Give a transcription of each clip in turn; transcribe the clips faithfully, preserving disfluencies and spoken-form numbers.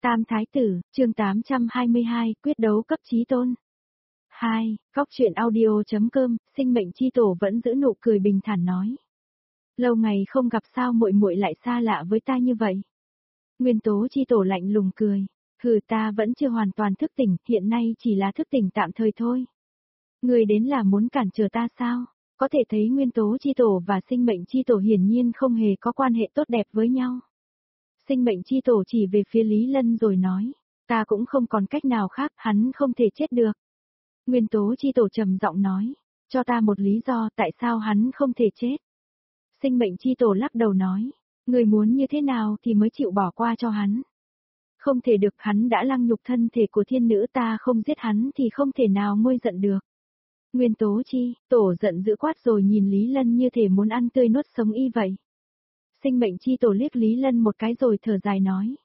Tam Thái Tử, chương tám trăm hai mươi hai, quyết đấu cấp chí tôn. hai. Góc truyện audio.com, sinh mệnh chi tổ vẫn giữ nụ cười bình thản nói. Lâu ngày không gặp sao muội muội lại xa lạ với ta như vậy. Nguyên Tố chi tổ lạnh lùng cười, hừ ta vẫn chưa hoàn toàn thức tỉnh, hiện nay chỉ là thức tỉnh tạm thời thôi. Người đến là muốn cản trở ta sao? Có thể thấy Nguyên Tố chi tổ và sinh mệnh chi tổ hiển nhiên không hề có quan hệ tốt đẹp với nhau. Sinh mệnh chi tổ chỉ về phía Lý Lân rồi nói, ta cũng không còn cách nào khác, hắn không thể chết được. Nguyên Tố chi tổ trầm giọng nói, cho ta một lý do tại sao hắn không thể chết. Sinh mệnh chi tổ lắc đầu nói, người muốn như thế nào thì mới chịu bỏ qua cho hắn. Không thể được, hắn đã lăng nhục thân thể của thiên nữ, ta không giết hắn thì không thể nào nguôi giận được. Nguyên Tố chi, tổ giận dữ quát rồi nhìn Lý Lân như thể muốn ăn tươi nuốt sống y vậy. Sinh mệnh chi tổ liếc Lý Lân một cái rồi thở dài nói.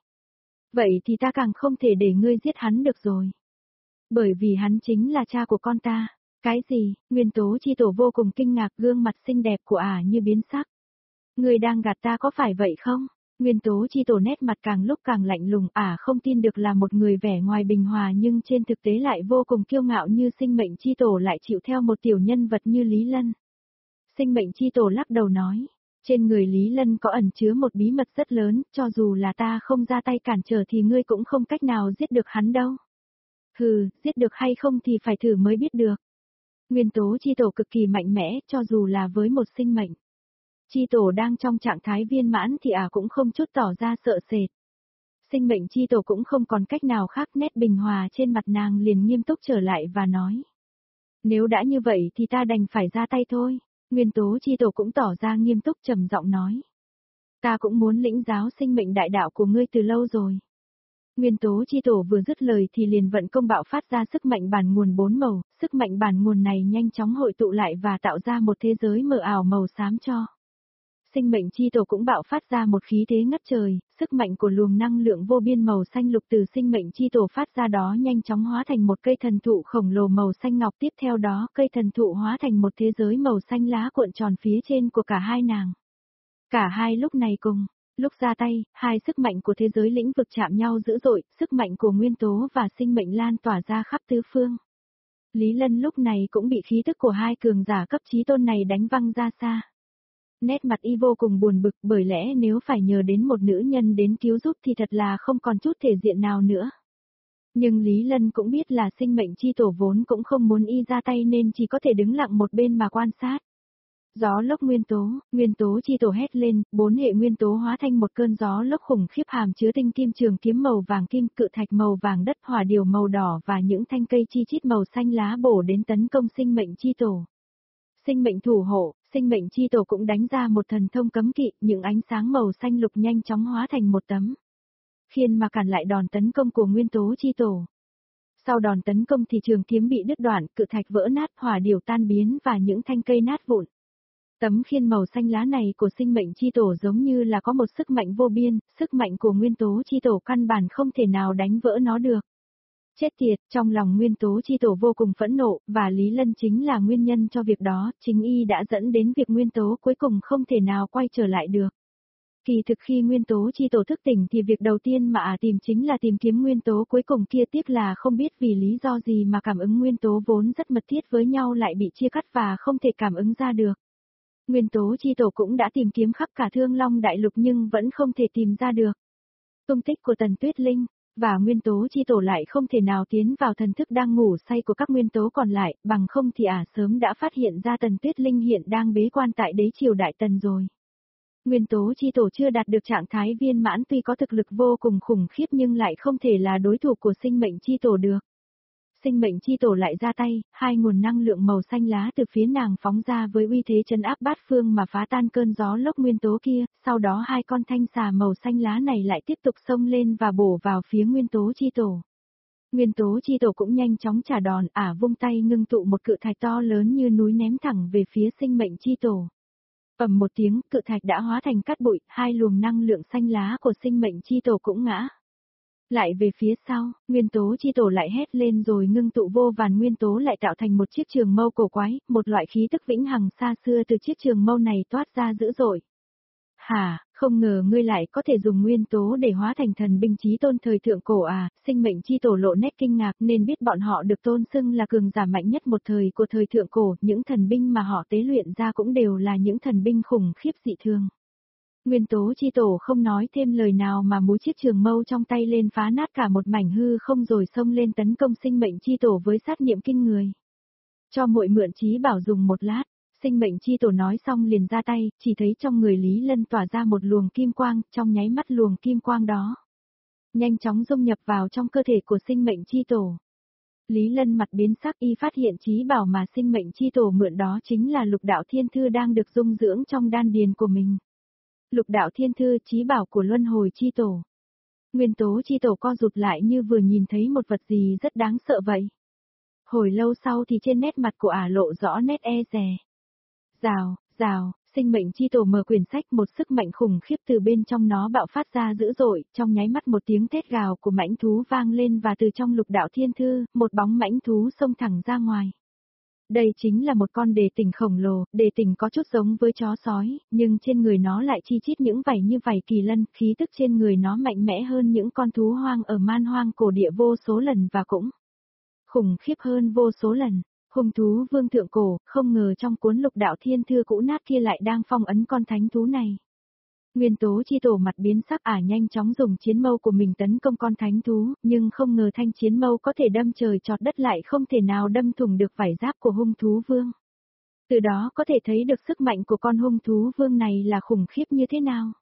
Vậy thì ta càng không thể để ngươi giết hắn được rồi. Bởi vì hắn chính là cha của con ta. Cái gì? Nguyên Tố chi tổ vô cùng kinh ngạc, gương mặt xinh đẹp của ả như biến sắc. Ngươi đang gạt ta có phải vậy không? Nguyên Tố chi tổ nét mặt càng lúc càng lạnh lùng, ả không tin được là một người vẻ ngoài bình hòa nhưng trên thực tế lại vô cùng kiêu ngạo như sinh mệnh chi tổ lại chịu theo một tiểu nhân vật như Lý Lân. Sinh mệnh chi tổ lắc đầu nói. Trên người Lý Lân có ẩn chứa một bí mật rất lớn, cho dù là ta không ra tay cản trở thì ngươi cũng không cách nào giết được hắn đâu. Hừ, giết được hay không thì phải thử mới biết được. Nguyên Tố chi tổ cực kỳ mạnh mẽ, cho dù là với một sinh mệnh. Chi tổ đang trong trạng thái viên mãn thì ả cũng không chút tỏ ra sợ sệt. Sinh mệnh chi tổ cũng không còn cách nào khác, nét bình hòa trên mặt nàng liền nghiêm túc trở lại và nói. Nếu đã như vậy thì ta đành phải ra tay thôi. Nguyên Tố chi tổ cũng tỏ ra nghiêm túc trầm giọng nói. Ta cũng muốn lĩnh giáo sinh mệnh đại đạo của ngươi từ lâu rồi. Nguyên Tố chi tổ vừa dứt lời thì liền vận công bạo phát ra sức mạnh bản nguồn bốn màu, sức mạnh bản nguồn này nhanh chóng hội tụ lại và tạo ra một thế giới mờ ảo màu xám cho. Sinh mệnh chi tổ cũng bạo phát ra một khí thế ngất trời, sức mạnh của luồng năng lượng vô biên màu xanh lục từ sinh mệnh chi tổ phát ra đó nhanh chóng hóa thành một cây thần thụ khổng lồ màu xanh ngọc, tiếp theo đó cây thần thụ hóa thành một thế giới màu xanh lá cuộn tròn phía trên của cả hai nàng. Cả hai lúc này cùng, lúc ra tay, hai sức mạnh của thế giới lĩnh vực chạm nhau dữ dội, sức mạnh của nguyên tố và sinh mệnh lan tỏa ra khắp tứ phương. Lý Lân lúc này cũng bị khí tức của hai cường giả cấp chí tôn này đánh văng ra xa. Nét mặt y vô cùng buồn bực, bởi lẽ nếu phải nhờ đến một nữ nhân đến cứu giúp thì thật là không còn chút thể diện nào nữa. Nhưng Lý Lân cũng biết là sinh mệnh chi tổ vốn cũng không muốn y ra tay nên chỉ có thể đứng lặng một bên mà quan sát. Gió lốc nguyên tố, nguyên tố chi tổ hét lên, bốn hệ nguyên tố hóa thành một cơn gió lốc khủng khiếp hàm chứa tinh kim trường kiếm màu vàng kim, cự thạch màu vàng đất, hỏa điều màu đỏ và những thanh cây chi chít màu xanh lá bổ đến tấn công sinh mệnh chi tổ. Sinh mệnh thủ hộ, sinh mệnh chi tổ cũng đánh ra một thần thông cấm kỵ, những ánh sáng màu xanh lục nhanh chóng hóa thành một tấm khiên mà cản lại đòn tấn công của nguyên tố chi tổ. Sau đòn tấn công thì trường kiếm bị đứt đoạn, cự thạch vỡ nát, hỏa điều tan biến và những thanh cây nát vụn. Tấm khiên màu xanh lá này của sinh mệnh chi tổ giống như là có một sức mạnh vô biên, sức mạnh của nguyên tố chi tổ căn bản không thể nào đánh vỡ nó được. Chết tiệt, trong lòng nguyên tố chi tổ vô cùng phẫn nộ, và Lý Lân chính là nguyên nhân cho việc đó, chính y đã dẫn đến việc nguyên tố cuối cùng không thể nào quay trở lại được. Kỳ thực khi nguyên tố chi tổ thức tỉnh thì việc đầu tiên mà ả tìm chính là tìm kiếm nguyên tố cuối cùng kia, tiếc là không biết vì lý do gì mà cảm ứng nguyên tố vốn rất mật thiết với nhau lại bị chia cắt và không thể cảm ứng ra được. Nguyên tố chi tổ cũng đã tìm kiếm khắp cả Thương Long Đại Lục nhưng vẫn không thể tìm ra được tung tích của Tần Tuyết Linh. Và nguyên tố chi tổ lại không thể nào tiến vào thần thức đang ngủ say của các nguyên tố còn lại, bằng không thì ả sớm đã phát hiện ra Tần Tuyết Linh hiện đang bế quan tại đế triều Đại Tần rồi. Nguyên tố chi tổ chưa đạt được trạng thái viên mãn, tuy có thực lực vô cùng khủng khiếp nhưng lại không thể là đối thủ của sinh mệnh chi tổ được. Sinh mệnh chi tổ lại ra tay, hai nguồn năng lượng màu xanh lá từ phía nàng phóng ra với uy thế trấn áp bát phương mà phá tan cơn gió lốc nguyên tố kia, sau đó hai con thanh xà màu xanh lá này lại tiếp tục xông lên và bổ vào phía nguyên tố chi tổ. Nguyên tố chi tổ cũng nhanh chóng trả đòn, ả vung tay ngưng tụ một cự thạch to lớn như núi ném thẳng về phía sinh mệnh chi tổ. Ầm một tiếng, cự thạch đã hóa thành cát bụi, hai luồng năng lượng xanh lá của sinh mệnh chi tổ cũng ngã. Lại về phía sau, nguyên tố chi tổ lại hét lên rồi ngưng tụ vô vàn nguyên tố lại tạo thành một chiếc trường mâu cổ quái, một loại khí tức vĩnh hằng xa xưa từ chiếc trường mâu này toát ra dữ dội. Hả, Không ngờ ngươi lại có thể dùng nguyên tố để hóa thành thần binh chí tôn thời thượng cổ à, sinh mệnh chi tổ lộ nét kinh ngạc nên biết bọn họ được tôn xưng là cường giả mạnh nhất một thời của thời thượng cổ, những thần binh mà họ tế luyện ra cũng đều là những thần binh khủng khiếp dị thường. Nguyên tố chi tổ không nói thêm lời nào mà múa chiếc trường mâu trong tay lên phá nát cả một mảnh hư không rồi xông lên tấn công sinh mệnh chi tổ với sát niệm kinh người. Cho muội mượn chí bảo dùng một lát. Sinh mệnh chi tổ nói xong liền ra tay, chỉ thấy trong người Lý Lân tỏa ra một luồng kim quang, trong nháy mắt luồng kim quang đó nhanh chóng dung nhập vào trong cơ thể của sinh mệnh chi tổ. Lý Lân mặt biến sắc y phát hiện chí bảo mà sinh mệnh chi tổ mượn đó chính là lục đạo thiên thư đang được dung dưỡng trong đan điền của mình. Lục đạo thiên thư chí bảo của luân hồi chi tổ. Nguyên tố chi tổ co rụt lại như vừa nhìn thấy một vật gì rất đáng sợ vậy. Hồi lâu sau thì trên nét mặt của ả lộ rõ nét e dè. Rào, rào, sinh mệnh chi tổ mở quyển sách, một sức mạnh khủng khiếp từ bên trong nó bạo phát ra dữ dội, trong nháy mắt một tiếng thét gào của mãnh thú vang lên và từ trong lục đạo thiên thư, một bóng mãnh thú xông thẳng ra ngoài. Đây chính là một con đề tình khổng lồ, đề tình có chút giống với chó sói, nhưng trên người nó lại chi chít những vảy như vảy kỳ lân, khí tức trên người nó mạnh mẽ hơn những con thú hoang ở man hoang cổ địa vô số lần và cũng khủng khiếp hơn vô số lần. Hung thú vương thượng cổ, không ngờ trong cuốn lục đạo thiên thư cũ nát kia lại đang phong ấn con thánh thú này. Nguyên tố chi tổ mặt biến sắc ả nhanh chóng dùng chiến mâu của mình tấn công con thánh thú, nhưng không ngờ thanh chiến mâu có thể đâm trời chọt đất lại không thể nào đâm thủng được vảy giáp của hung thú vương. Từ đó có thể thấy được sức mạnh của con hung thú vương này là khủng khiếp như thế nào.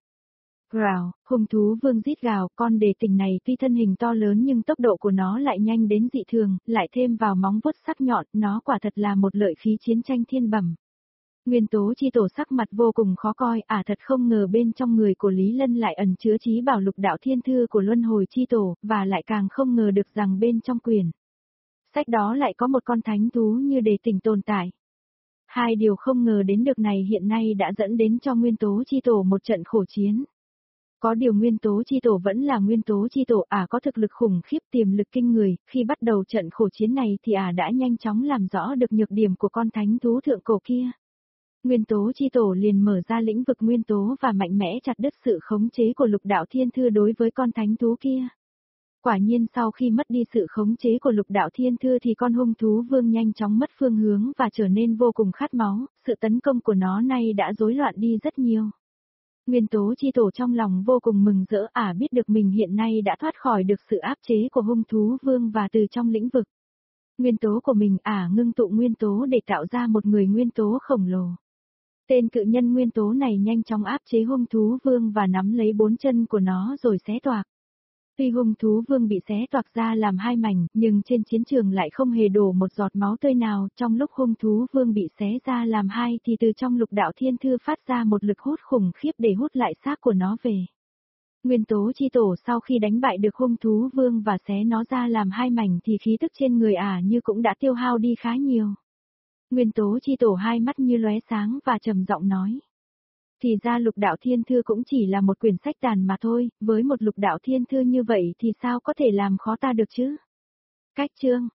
Gào, hung thú vương rít gào, con đề tình này tuy thân hình to lớn nhưng tốc độ của nó lại nhanh đến dị thường, lại thêm vào móng vuốt sắc nhọn, nó quả thật là một lợi khí chiến tranh thiên bẩm. Nguyên tố chi tổ sắc mặt vô cùng khó coi, ả à thật không ngờ bên trong người của Lý Lân lại ẩn chứa chí bảo lục đạo thiên thư của luân hồi chi tổ, và lại càng không ngờ được rằng bên trong quyển sách đó lại có một con thánh thú như đề tình tồn tại. Hai điều không ngờ đến được này hiện nay đã dẫn đến cho nguyên tố chi tổ một trận khổ chiến. Có điều nguyên tố chi tổ vẫn là nguyên tố chi tổ, ả à có thực lực khủng khiếp tiềm lực kinh người, khi bắt đầu trận khổ chiến này thì ả à đã nhanh chóng làm rõ được nhược điểm của con thánh thú thượng cổ kia. Nguyên tố chi tổ liền mở ra lĩnh vực nguyên tố và mạnh mẽ chặt đứt sự khống chế của lục đạo thiên thư đối với con thánh thú kia. Quả nhiên sau khi mất đi sự khống chế của lục đạo thiên thư thì con hung thú vương nhanh chóng mất phương hướng và trở nên vô cùng khát máu, sự tấn công của nó nay đã rối loạn đi rất nhiều. Nguyên tố chi tổ trong lòng vô cùng mừng rỡ ả à biết được mình hiện nay đã thoát khỏi được sự áp chế của hung thú vương và từ trong lĩnh vực nguyên tố của mình ả à ngưng tụ nguyên tố để tạo ra một người nguyên tố khổng lồ. Tên cự nhân nguyên tố này nhanh chóng áp chế hung thú vương và nắm lấy bốn chân của nó rồi xé toạc. Tuy hung thú vương bị xé toạc ra làm hai mảnh, nhưng trên chiến trường lại không hề đổ một giọt máu tươi nào. Trong lúc hung thú vương bị xé ra làm hai thì từ trong lục đạo thiên thư phát ra một lực hút khủng khiếp để hút lại xác của nó về. Nguyên tố chi tổ sau khi đánh bại được hung thú vương và xé nó ra làm hai mảnh thì khí tức trên người ả à như cũng đã tiêu hao đi khá nhiều. Nguyên tố chi tổ hai mắt như lóe sáng và trầm giọng nói. Thì ra lục đạo thiên thư cũng chỉ là một quyển sách tàn mà thôi, với một lục đạo thiên thư như vậy thì sao có thể làm khó ta được chứ? Cách chương